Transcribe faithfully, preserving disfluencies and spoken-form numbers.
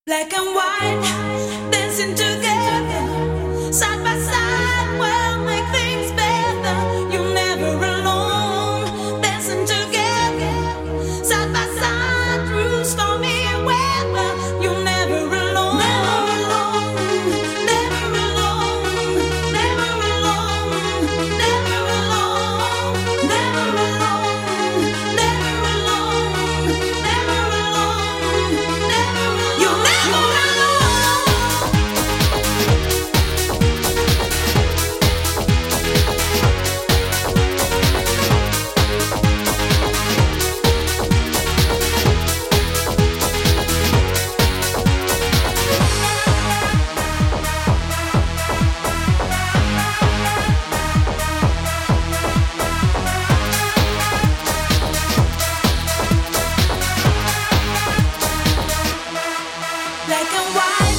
Black and white, dancing together, side by side, will make things better. You're never alone, dancing together, side by side, through stormy weather. You're never alone, never alone, never alone, never alone, never alone, never alone, never alone, never alone, never alone. You're never alone. Black and white.